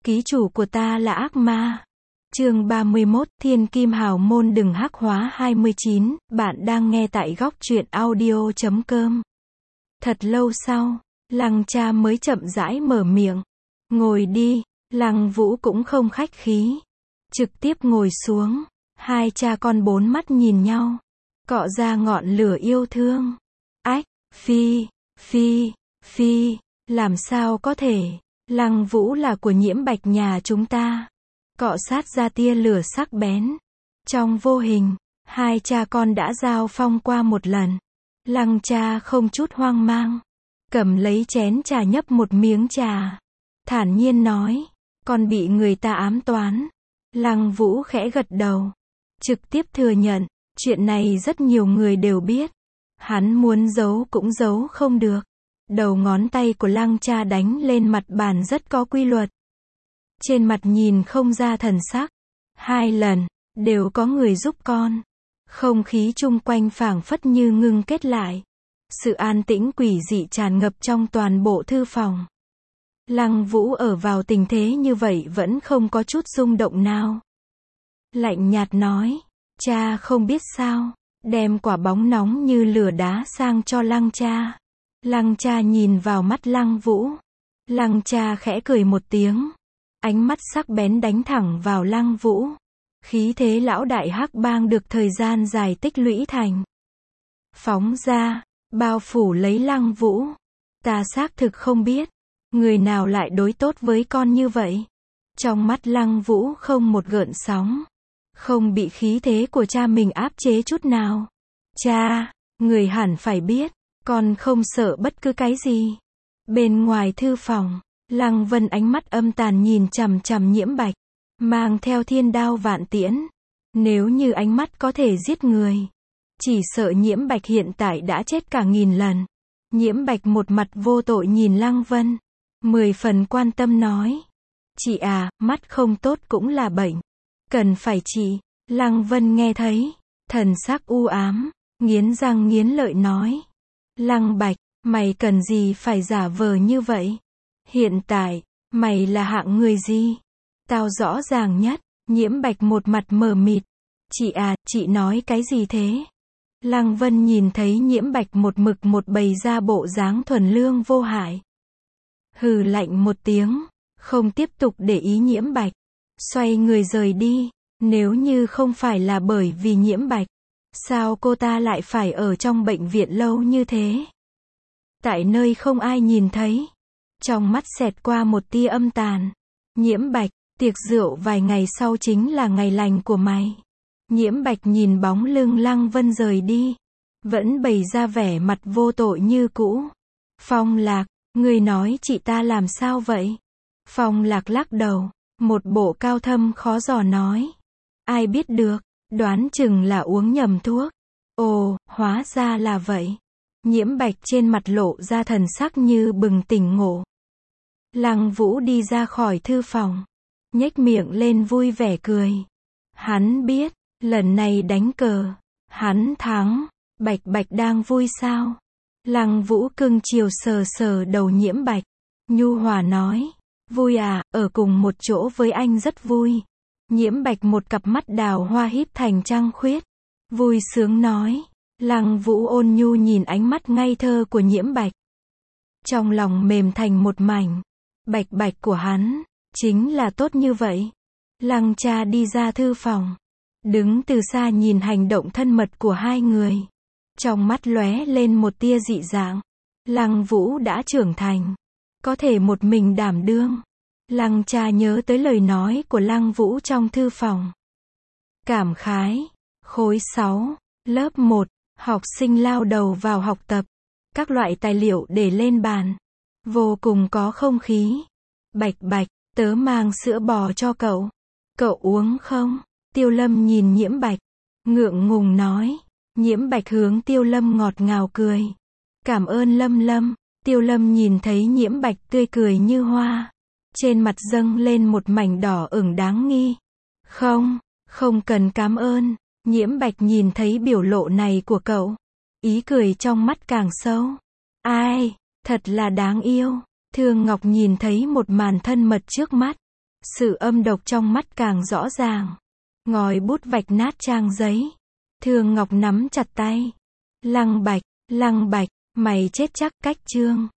Ký chủ của ta là ác ma. Chương 31, Thiên Kim Hào Môn đừng hắc hóa 29, bạn đang nghe tại góc truyện audio.com. Thật lâu sau, Lăng Cha mới chậm rãi mở miệng. Ngồi đi, Lăng Vũ cũng không khách khí. Trực tiếp ngồi xuống, hai cha con bốn mắt nhìn nhau. Cọ ra ngọn lửa yêu thương. Ách, phi, làm sao có thể, Lăng Vũ là của Nhiễm Bạch nhà chúng ta. Cọ sát ra tia lửa sắc bén. Trong vô hình, hai cha con đã giao phong qua một lần. Lăng Cha không chút hoang mang, cầm lấy chén trà nhấp một miếng trà, thản nhiên nói, con bị người ta ám toán. Lăng Vũ khẽ gật đầu, trực tiếp thừa nhận, chuyện này rất nhiều người đều biết. Hắn muốn giấu cũng giấu không được. Đầu ngón tay của Lăng Cha đánh lên mặt bàn rất có quy luật. Trên mặt nhìn không ra thần sắc. 2 lần, đều có người giúp con. Không khí chung quanh phảng phất như ngưng kết lại. Sự an tĩnh quỷ dị tràn ngập trong toàn bộ thư phòng. Lăng Vũ ở vào tình thế như vậy vẫn không có chút rung động nào. Lạnh nhạt nói, cha không biết sao, đem quả bóng nóng như lửa đá sang cho Lăng Cha. Lăng Cha nhìn vào mắt Lăng Vũ. Lăng Cha khẽ cười một tiếng. Ánh mắt sắc bén đánh thẳng vào Lăng Vũ. Khí thế lão đại hắc bang được thời gian dài tích lũy thành. Phóng ra, bao phủ lấy Lăng Vũ. Ta xác thực không biết, người nào lại đối tốt với con như vậy. Trong mắt Lăng Vũ không một gợn sóng. Không bị khí thế của cha mình áp chế chút nào. Cha, người hẳn phải biết, con không sợ bất cứ cái gì. Bên ngoài thư phòng, Lăng Vân ánh mắt âm tàn nhìn chằm chằm Nhiễm Bạch, mang theo thiên đao vạn tiễn. Nếu như ánh mắt có thể giết người, chỉ sợ Nhiễm Bạch hiện tại đã chết cả 1000 lần. Nhiễm Bạch một mặt vô tội nhìn Lăng Vân, 10 phần quan tâm nói, chị à, mắt không tốt cũng là bệnh, cần phải trị. Lăng Vân nghe thấy, thần sắc u ám, nghiến răng nghiến lợi nói, Lăng Bạch, mày cần gì phải giả vờ như vậy? Hiện tại, mày là hạng người gì? Tao rõ ràng nhất. Nhiễm Bạch một mặt mờ mịt. Chị à, chị nói cái gì thế? Lăng Vân nhìn thấy Nhiễm Bạch một mực một bày ra bộ dáng thuần lương vô hại. Hừ lạnh một tiếng, không tiếp tục để ý Nhiễm Bạch. Xoay người rời đi. Nếu như không phải là bởi vì Nhiễm Bạch, sao cô ta lại phải ở trong bệnh viện lâu như thế? Tại nơi không ai nhìn thấy. Trong mắt xẹt qua một tia âm tàn. Nhiễm Bạch, tiệc rượu vài ngày sau chính là ngày lành của mày. Nhiễm Bạch nhìn bóng lưng Lăng Vân rời đi, vẫn bày ra vẻ mặt vô tội như cũ. Phong Lạc, ngươi nói chị ta làm sao vậy? Phong Lạc lắc đầu, một bộ cao thâm khó dò nói. Ai biết được, đoán chừng là uống nhầm thuốc. Ồ, hóa ra là vậy. Nhiễm Bạch trên mặt lộ ra thần sắc như bừng tỉnh ngộ. Lăng Vũ đi ra khỏi thư phòng, nhếch miệng lên vui vẻ cười. Hắn biết, lần này đánh cờ, hắn thắng. Bạch Bạch đang vui sao? Lăng Vũ cưng chiều sờ sờ đầu Nhiễm Bạch, nhu hòa nói, vui à, ở cùng một chỗ với anh rất vui. Nhiễm Bạch một cặp mắt đào hoa híp thành trăng khuyết, vui sướng nói. Lăng Vũ ôn nhu nhìn ánh mắt ngây thơ của Nhiễm Bạch, trong lòng mềm thành một mảnh. Bạch Bạch của hắn, chính là tốt như vậy. Lăng Cha đi ra thư phòng, đứng từ xa nhìn hành động thân mật của hai người. Trong mắt lóe lên một tia dị dạng. Lăng Vũ đã trưởng thành, có thể một mình đảm đương. Lăng Cha nhớ tới lời nói của Lăng Vũ trong thư phòng. Cảm khái, khối 6, lớp 1, học sinh lao đầu vào học tập. Các loại tài liệu để lên bàn, vô cùng có không khí. Bạch Bạch, tớ mang sữa bò cho cậu. Cậu uống không? Tiêu Lâm nhìn Nhiễm Bạch, ngượng ngùng nói. Nhiễm Bạch hướng Tiêu Lâm ngọt ngào cười. Cảm ơn Lâm Lâm. Tiêu Lâm nhìn thấy Nhiễm Bạch tươi cười như hoa, trên mặt dâng lên một mảnh đỏ ửng đáng nghi. Không cần cảm ơn. Nhiễm Bạch nhìn thấy biểu lộ này của cậu, ý cười trong mắt càng sâu. Ai, thật là đáng yêu. Thương Ngọc nhìn thấy một màn thân mật trước mắt, Sự âm độc trong mắt càng rõ ràng. Ngòi bút vạch nát trang giấy. Thương Ngọc nắm chặt tay. Lăng Bạch, mày chết chắc. Cách chương.